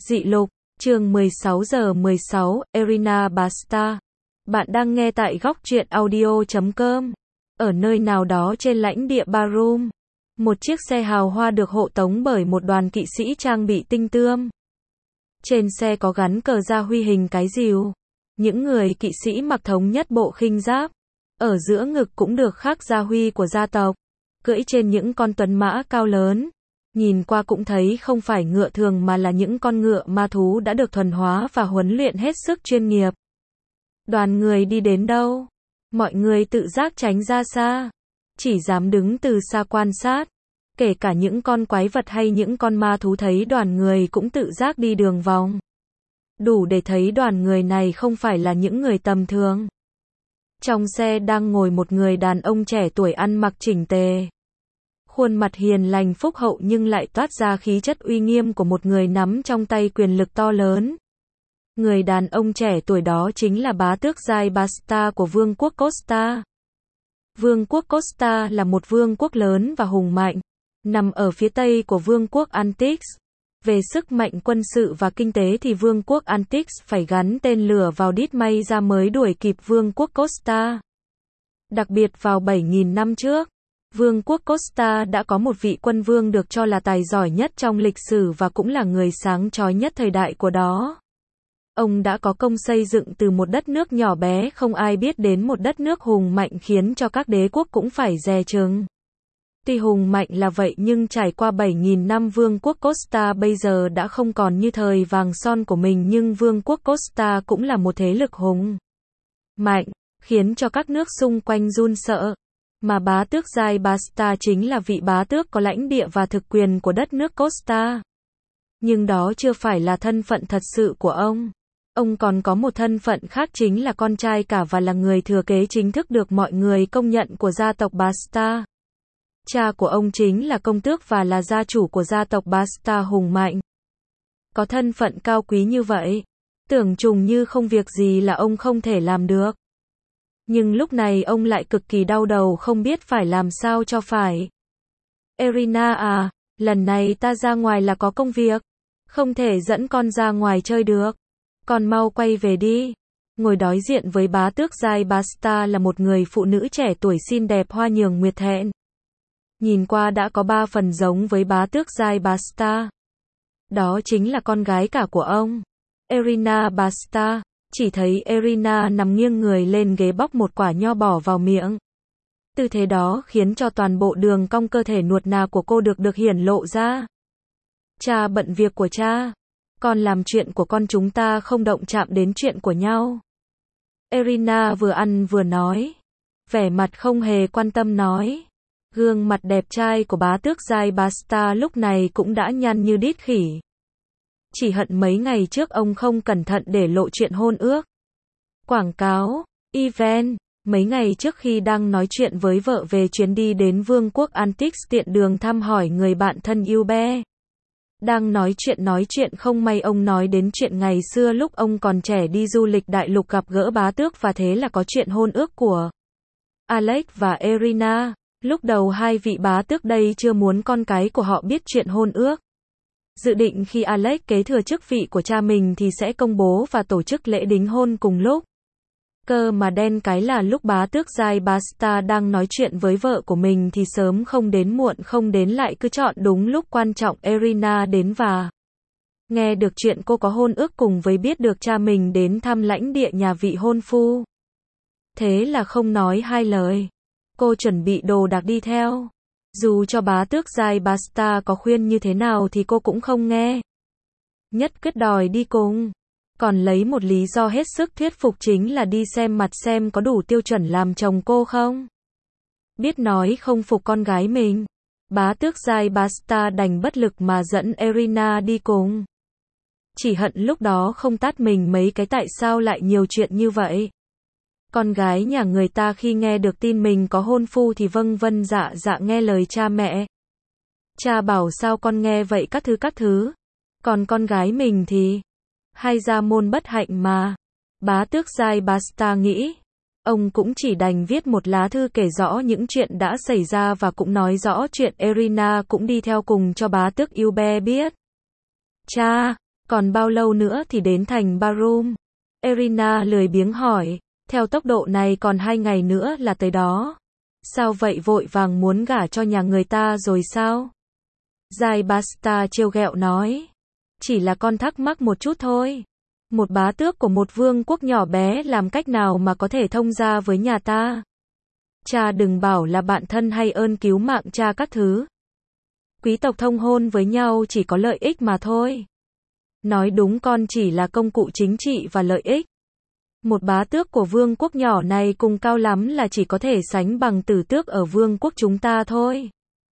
Dị lục, chương 16 giờ 16, Erina Basta. Bạn đang nghe tại góc truyện audio.com. Ở nơi nào đó trên lãnh địa Barum, một chiếc xe hào hoa được hộ tống bởi một đoàn kỵ sĩ trang bị tinh tươm. Trên xe có gắn cờ gia huy hình cái rìu. Những người kỵ sĩ mặc thống nhất bộ khinh giáp. Ở giữa ngực cũng được khắc gia huy của gia tộc. Cưỡi trên những con tuấn mã cao lớn. Nhìn qua cũng thấy không phải ngựa thường mà là những con ngựa ma thú đã được thuần hóa và huấn luyện hết sức chuyên nghiệp. Đoàn người đi đến đâu? Mọi người tự giác tránh ra xa. Chỉ dám đứng từ xa quan sát. Kể cả những con quái vật hay những con ma thú thấy đoàn người cũng tự giác đi đường vòng. Đủ để thấy đoàn người này không phải là những người tầm thường. Trong xe đang ngồi một người đàn ông trẻ tuổi ăn mặc chỉnh tề. Khuôn mặt hiền lành phúc hậu nhưng lại toát ra khí chất uy nghiêm của một người nắm trong tay quyền lực to lớn. Người đàn ông trẻ tuổi đó chính là bá tước Giai Basta của Vương quốc Costa. Vương quốc Costa là một vương quốc lớn và hùng mạnh, nằm ở phía tây của Vương quốc Antix. Về sức mạnh quân sự và kinh tế thì Vương quốc Antix phải gắn tên lửa vào đít may ra mới đuổi kịp Vương quốc Costa. Đặc biệt vào 7.000 năm trước, Vương quốc Costa đã có một vị quân vương được cho là tài giỏi nhất trong lịch sử và cũng là người sáng chói nhất thời đại của đó. Ông đã có công xây dựng từ một đất nước nhỏ bé không ai biết đến một đất nước hùng mạnh khiến cho các đế quốc cũng phải dè chừng. Tuy hùng mạnh là vậy nhưng trải qua 7.000 năm Vương quốc Costa bây giờ đã không còn như thời vàng son của mình nhưng Vương quốc Costa cũng là một thế lực hùng mạnh, khiến cho các nước xung quanh run sợ. Mà bá tước Giai Basta chính là vị bá tước có lãnh địa và thực quyền của đất nước Costa. Nhưng đó chưa phải là thân phận thật sự của ông. Ông còn có một thân phận khác chính là con trai cả và là người thừa kế chính thức được mọi người công nhận của gia tộc Basta. Cha của ông chính là công tước và là gia chủ của gia tộc Basta hùng mạnh. Có thân phận cao quý như vậy, tưởng chừng như không việc gì là ông không thể làm được. Nhưng lúc này ông lại cực kỳ đau đầu không biết phải làm sao cho phải. Erina à, lần này ta ra ngoài là có công việc. Không thể dẫn con ra ngoài chơi được. Con mau quay về đi. Ngồi đối diện với bá tước Giai Basta là một người phụ nữ trẻ tuổi xinh đẹp hoa nhường nguyệt thẹn. Nhìn qua đã có 3 phần giống với bá tước Giai Basta. Đó chính là con gái cả của ông, Erina Basta. Chỉ thấy Erina nằm nghiêng người lên ghế bóc một quả nho bỏ vào miệng. Tư thế đó khiến cho toàn bộ đường cong cơ thể nuột nà của cô được hiển lộ ra. Cha bận việc của cha. Con làm chuyện của con chúng ta không động chạm đến chuyện của nhau. Erina vừa ăn vừa nói. Vẻ mặt không hề quan tâm nói. Gương mặt đẹp trai của bá tước Giai Basta lúc này cũng đã nhăn như đít khỉ. Chỉ hận mấy ngày trước ông không cẩn thận để lộ chuyện hôn ước. Quảng cáo, event, mấy ngày trước khi đang nói chuyện với vợ về chuyến đi đến Vương quốc Antix tiện đường thăm hỏi người bạn thân yêu bé. Đang nói chuyện không may ông nói đến chuyện ngày xưa lúc ông còn trẻ đi du lịch đại lục gặp gỡ bá tước và thế là có chuyện hôn ước của Alex và Erina. Lúc đầu hai vị bá tước đây chưa muốn con cái của họ biết chuyện hôn ước. Dự định khi Alex kế thừa chức vị của cha mình thì sẽ công bố và tổ chức lễ đính hôn cùng lúc. Cơ mà đen cái là lúc bá tước Giai Basta đang nói chuyện với vợ của mình thì sớm không đến muộn không đến lại cứ chọn đúng lúc quan trọng Erina đến và nghe được chuyện cô có hôn ước cùng với biết được cha mình đến thăm lãnh địa nhà vị hôn phu. Thế là không nói hai lời. Cô chuẩn bị đồ đạc đi theo. Dù cho bá tước Giai Basta có khuyên như thế nào thì cô cũng không nghe. Nhất quyết đòi đi cùng. Còn lấy một lý do hết sức thuyết phục chính là đi xem mặt xem có đủ tiêu chuẩn làm chồng cô không. Biết nói không phục con gái mình. Bá tước Giai Basta đành bất lực mà dẫn Erina đi cùng. Chỉ hận lúc đó không tát mình mấy cái tại sao lại nhiều chuyện như vậy. Con gái nhà người ta khi nghe được tin mình có hôn phu thì vâng vâng dạ dạ nghe lời cha mẹ. Cha bảo sao con nghe vậy các thứ. Còn con gái mình thì hay gia môn bất hạnh mà. Bá tước Giai Basta nghĩ. Ông cũng chỉ đành viết một lá thư kể rõ những chuyện đã xảy ra và cũng nói rõ chuyện Erina cũng đi theo cùng cho bá tước Ilbe biết. Cha, Còn bao lâu nữa thì đến thành Barum? Irina lười biếng hỏi, theo tốc độ này còn 2 ngày nữa là tới đó. Sao vậy, vội vàng muốn gả cho nhà người ta rồi sao? Giai Basta trêu ghẹo nói. Chỉ là con thắc mắc một chút thôi. Một bá tước của một vương quốc nhỏ bé làm cách nào mà có thể thông gia với nhà ta? Cha đừng bảo là bạn thân hay ơn cứu mạng cha các thứ. Quý tộc thông hôn với nhau chỉ có lợi ích mà thôi. Nói đúng, con chỉ là công cụ chính trị và lợi ích. Một bá tước của vương quốc nhỏ này cùng cao lắm là chỉ có thể sánh bằng tử tước ở vương quốc chúng ta thôi.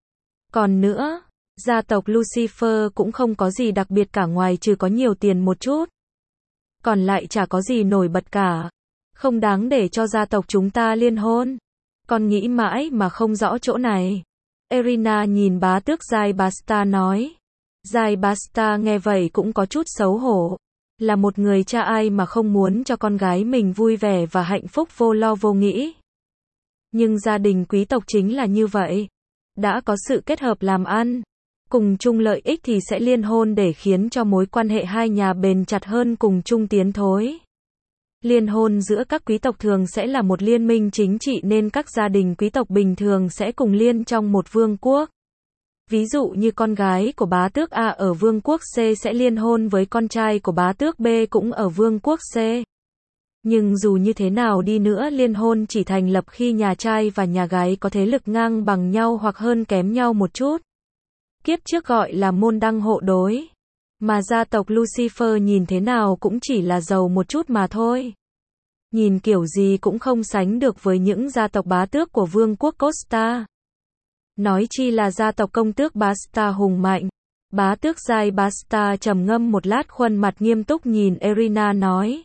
Còn nữa, gia tộc Lucifer cũng không có gì đặc biệt cả ngoài trừ có nhiều tiền một chút. Còn lại chả có gì nổi bật cả. Không đáng để cho gia tộc chúng ta liên hôn. Con nghĩ mãi mà không rõ chỗ này. Irina nhìn bá tước Giai Basta nói. Giai Basta nghe vậy cũng có chút xấu hổ. Là một người cha ai mà không muốn cho con gái mình vui vẻ và hạnh phúc vô lo vô nghĩ. Nhưng gia đình quý tộc chính là như vậy. Đã có sự kết hợp làm ăn, cùng chung lợi ích thì sẽ liên hôn để khiến cho mối quan hệ hai nhà bền chặt hơn, cùng chung tiến thối. Liên hôn giữa các quý tộc thường sẽ là một liên minh chính trị, nên các gia đình quý tộc bình thường sẽ cùng liên trong một vương quốc. Ví dụ như con gái của bá tước A ở vương quốc C sẽ liên hôn với con trai của bá tước B cũng ở vương quốc C. Nhưng dù như thế nào đi nữa, liên hôn chỉ thành lập khi nhà trai và nhà gái có thế lực ngang bằng nhau hoặc hơn kém nhau một chút. Kiếp trước gọi là môn đăng hộ đối. Mà gia tộc Lucifer nhìn thế nào cũng chỉ là giàu một chút mà thôi. Nhìn kiểu gì cũng không sánh được với những gia tộc bá tước của vương quốc Costa. Nói chi là gia tộc công tước Basta hùng mạnh. Bá tước Giai Basta trầm ngâm một lát, khuôn mặt nghiêm túc nhìn Irina nói.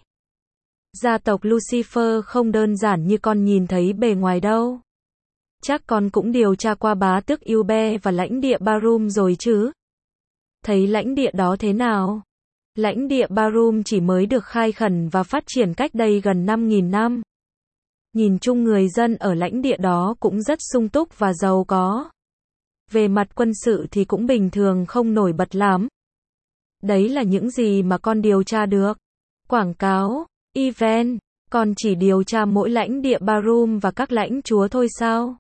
Gia tộc Lucifer không đơn giản như con nhìn thấy bề ngoài đâu. Chắc con cũng điều tra qua bá tước Ube và lãnh địa Barum rồi chứ? Thấy lãnh địa đó thế nào? Lãnh địa Barum chỉ mới được khai khẩn và phát triển cách đây gần 5.000 năm. Nhìn chung người dân ở lãnh địa đó cũng rất sung túc và giàu có. Về mặt quân sự thì cũng bình thường, không nổi bật lắm. Đấy là những gì mà con điều tra được. Quảng cáo, event, con chỉ điều tra mỗi lãnh địa Barum và các lãnh chúa thôi sao?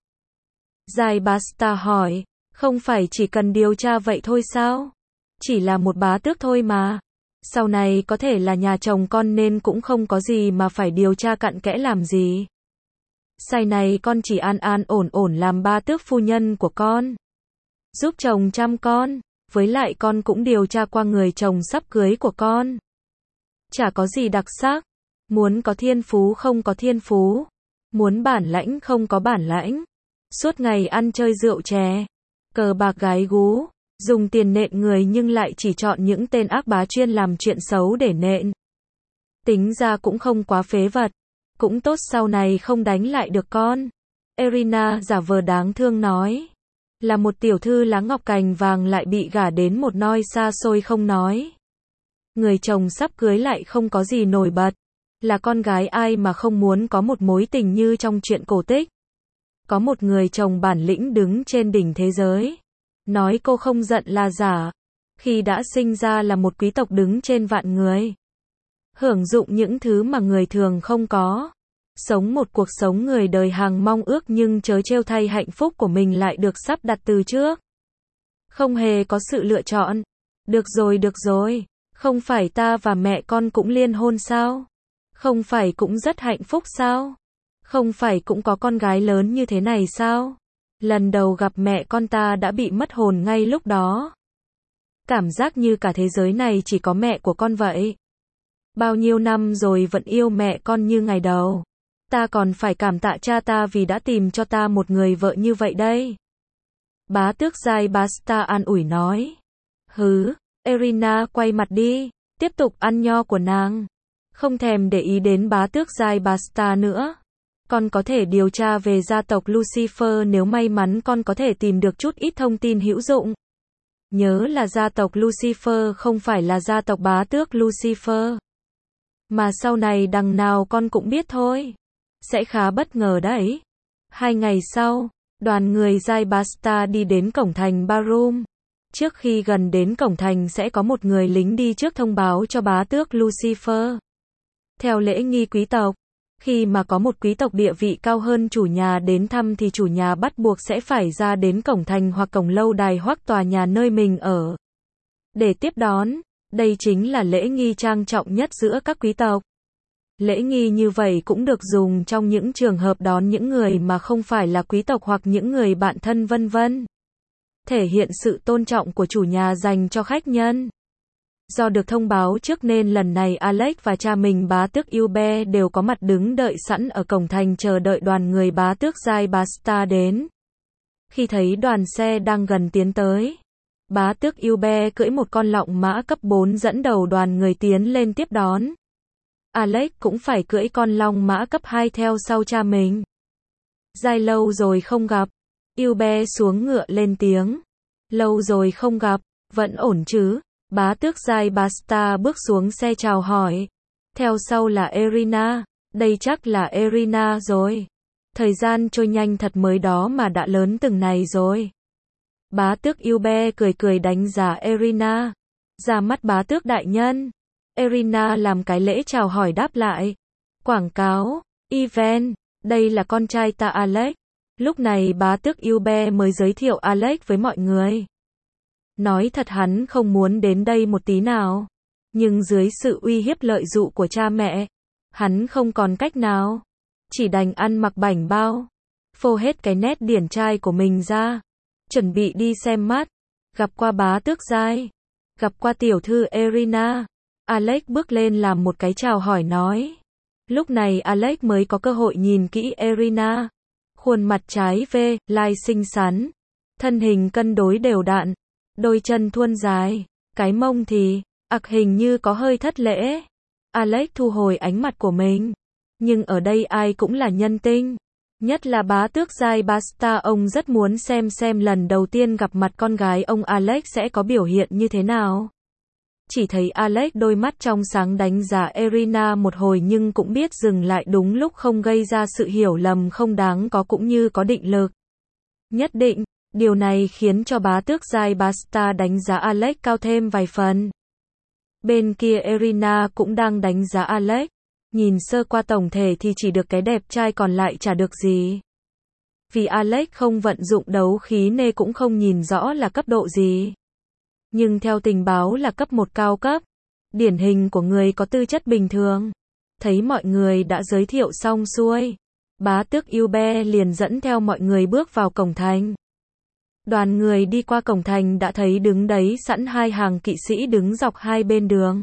Giai Basta hỏi, không phải chỉ cần điều tra vậy thôi sao? Chỉ là một bá tước thôi mà. Sau này có thể là nhà chồng con nên cũng không có gì mà phải điều tra cặn kẽ làm gì. Sau này con chỉ an an ổn ổn làm bá tước phu nhân của con. Giúp chồng chăm con. Với lại con cũng điều tra qua người chồng sắp cưới của con. Chả có gì đặc sắc. Muốn có thiên phú không có thiên phú. Muốn bản lãnh không có bản lãnh. Suốt ngày ăn chơi rượu chè. Cờ bạc gái gú. Dùng tiền nện người nhưng lại chỉ chọn những tên ác bá chuyên làm chuyện xấu để nện. Tính ra cũng không quá phế vật. Cũng tốt sau này không đánh lại được con. Irina giả vờ đáng thương nói. Là một tiểu thư lá ngọc cành vàng lại bị gả đến một nơi xa xôi không nói. Người chồng sắp cưới lại không có gì nổi bật. Là con gái ai mà không muốn có một mối tình như trong truyện cổ tích. Có một người chồng bản lĩnh đứng trên đỉnh thế giới. Nói cô không giận là giả. Khi đã sinh ra là một quý tộc đứng trên vạn người. Hưởng dụng những thứ mà người thường không có. Sống một cuộc sống người đời hàng mong ước, nhưng trớ trêu thay hạnh phúc của mình lại được sắp đặt từ trước. Không hề có sự lựa chọn. Được rồi. Không phải ta và mẹ con cũng liên hôn sao? Không phải cũng rất hạnh phúc sao? Không phải cũng có con gái lớn như thế này sao? Lần đầu gặp mẹ con ta đã bị mất hồn ngay lúc đó. Cảm giác như cả thế giới này chỉ có mẹ của con vậy. Bao nhiêu năm rồi vẫn yêu mẹ con như ngày đầu. Ta còn phải cảm tạ cha ta vì đã tìm cho ta một người vợ như vậy đây. Bá tước Giai Basta an ủi nói. Hứ, Irina quay mặt đi, tiếp tục ăn nho của nàng. Không thèm để ý đến bá tước Giai Basta nữa. Con có thể điều tra về gia tộc Lucifer nếu may mắn con có thể tìm được chút ít thông tin hữu dụng. Nhớ là gia tộc Lucifer không phải là gia tộc bá tước Lucifer. Mà sau này đằng nào con cũng biết thôi. Sẽ khá bất ngờ đấy. 2 ngày sau, đoàn người Giai Basta đi đến cổng thành Barum. Trước khi gần đến cổng thành sẽ có một người lính đi trước thông báo cho bá tước Lucifer. Theo lễ nghi quý tộc, khi mà có một quý tộc địa vị cao hơn chủ nhà đến thăm thì chủ nhà bắt buộc sẽ phải ra đến cổng thành hoặc cổng lâu đài hoặc tòa nhà nơi mình ở để tiếp đón. Đây chính là lễ nghi trang trọng nhất giữa các quý tộc. Lễ nghi như vậy cũng được dùng trong những trường hợp đón những người mà không phải là quý tộc hoặc những người bạn thân vân vân. Thể hiện sự tôn trọng của chủ nhà dành cho khách nhân. Do được thông báo trước nên lần này Alex và cha mình bá tước Hubert đều có mặt đứng đợi sẵn ở cổng thành chờ đợi đoàn người bá tước Giai Basta đến. Khi thấy đoàn xe đang gần tiến tới, bá tước Hubert cưỡi một con lọng mã cấp 4 dẫn đầu đoàn người tiến lên tiếp đón. Alex cũng phải cưỡi con long mã cấp 2 theo sau cha mình. Giai lâu rồi không gặp. Hubert xuống ngựa lên tiếng. Lâu rồi không gặp, vẫn ổn chứ? Bá tước Giai Basta bước xuống xe chào hỏi. Theo sau là Irina. Đây chắc là Irina rồi. Thời gian trôi nhanh thật, mới đó mà đã lớn từng này rồi. Bá tước Hubert cười cười đánh giá Irina. Ra mắt bá tước đại nhân. Irina làm cái lễ chào hỏi đáp lại. Quảng cáo, event, đây là con trai ta Alex. Lúc này bá tước Hubert mới giới thiệu Alex với mọi người. Nói thật hắn không muốn đến đây một tí nào. Nhưng dưới sự uy hiếp lợi dụ của cha mẹ, hắn không còn cách nào. Chỉ đành ăn mặc bảnh bao. Phô hết cái nét điển trai của mình ra. Chuẩn bị đi xem mắt. Gặp qua bá tước Giai. Gặp qua tiểu thư Irina. Alex bước lên làm một cái chào hỏi nói. Lúc này Alex mới có cơ hội nhìn kỹ Irina. Khuôn mặt trái vê, lai xinh xắn. Thân hình cân đối đều đặn. Đôi chân thuôn dài. Cái mông thì, hình như có hơi thất lễ. Alex thu hồi ánh mặt của mình. Nhưng ở đây ai cũng là nhân tinh. Nhất là bá tước Giai Basta, ông rất muốn xem lần đầu tiên gặp mặt con gái ông Alex sẽ có biểu hiện như thế nào. Chỉ thấy Alex đôi mắt trong sáng đánh giá Irina một hồi nhưng cũng biết dừng lại đúng lúc không gây ra sự hiểu lầm không đáng có cũng như có định lực. Nhất định, điều này khiến cho bá tước Giai Basta đánh giá Alex cao thêm vài phần. Bên kia Irina cũng đang đánh giá Alex. Nhìn sơ qua tổng thể thì chỉ được cái đẹp trai còn lại chả được gì. Vì Alex không vận dụng đấu khí nên cũng không nhìn rõ là cấp độ gì. Nhưng theo tình báo là cấp 1 cao cấp. Điển hình của người có tư chất bình thường. Thấy mọi người đã giới thiệu xong xuôi. Bá tước Hubert liền dẫn theo mọi người bước vào cổng thành. Đoàn người đi qua cổng thành đã thấy đứng đấy sẵn hai hàng kỵ sĩ đứng dọc hai bên đường.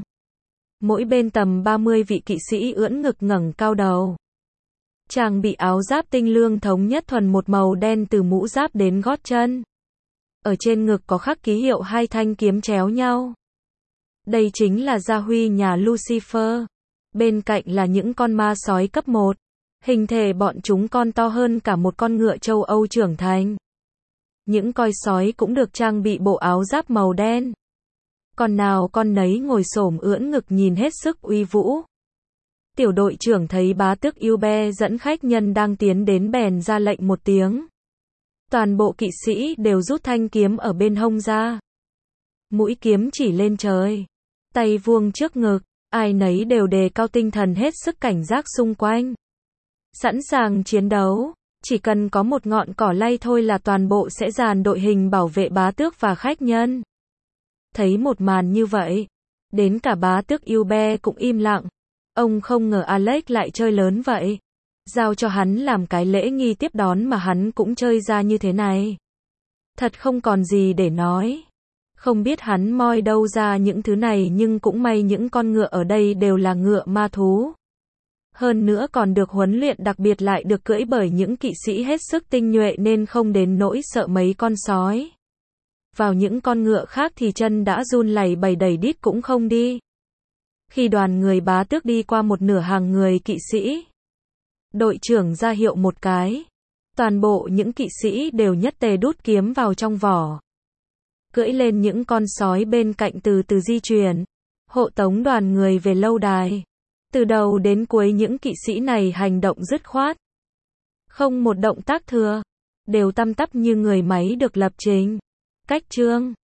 Mỗi bên tầm 30 vị kỵ sĩ ưỡn ngực ngẩng cao đầu. Trang bị áo giáp tinh lương thống nhất thuần một màu đen từ mũ giáp đến gót chân. Ở trên ngực có khắc ký hiệu hai thanh kiếm chéo nhau. Đây chính là gia huy nhà Lucifer. Bên cạnh là những con ma sói cấp 1. Hình thể bọn chúng con to hơn cả một con ngựa châu Âu trưởng thành. Những coi sói cũng được trang bị bộ áo giáp màu đen. Con nào con nấy ngồi xổm ưỡn ngực nhìn hết sức uy vũ. Tiểu đội trưởng thấy bá tước Hubert dẫn khách nhân đang tiến đến bèn ra lệnh một tiếng. Toàn bộ kỵ sĩ đều rút thanh kiếm ở bên hông ra. Mũi kiếm chỉ lên trời. Tay vuông trước ngực. Ai nấy đều đề cao tinh thần hết sức cảnh giác xung quanh. Sẵn sàng chiến đấu. Chỉ cần có một ngọn cỏ lay thôi là toàn bộ sẽ dàn đội hình bảo vệ bá tước và khách nhân. Thấy một màn như vậy, đến cả bá tước Hubert cũng im lặng. Ông không ngờ Alex lại chơi lớn vậy. Giao cho hắn làm cái lễ nghi tiếp đón mà hắn cũng chơi ra như thế này. Thật không còn gì để nói. Không biết hắn moi đâu ra những thứ này nhưng cũng may những con ngựa ở đây đều là ngựa ma thú. Hơn nữa còn được huấn luyện đặc biệt lại được cưỡi bởi những kỵ sĩ hết sức tinh nhuệ nên không đến nỗi sợ mấy con sói. Vào những con ngựa khác thì chân đã run lẩy bẩy đẩy đít cũng không đi. Khi đoàn người bá tước đi qua một nửa hàng người kỵ sĩ, đội trưởng ra hiệu một cái. Toàn bộ những kỵ sĩ đều nhất tề đút kiếm vào trong vỏ. Cưỡi lên những con sói bên cạnh từ từ di chuyển. Hộ tống đoàn người về lâu đài. Từ đầu đến cuối những kỵ sĩ này hành động dứt khoát. Không một động tác thừa. Đều tăm tắp như người máy được lập trình. Cách chương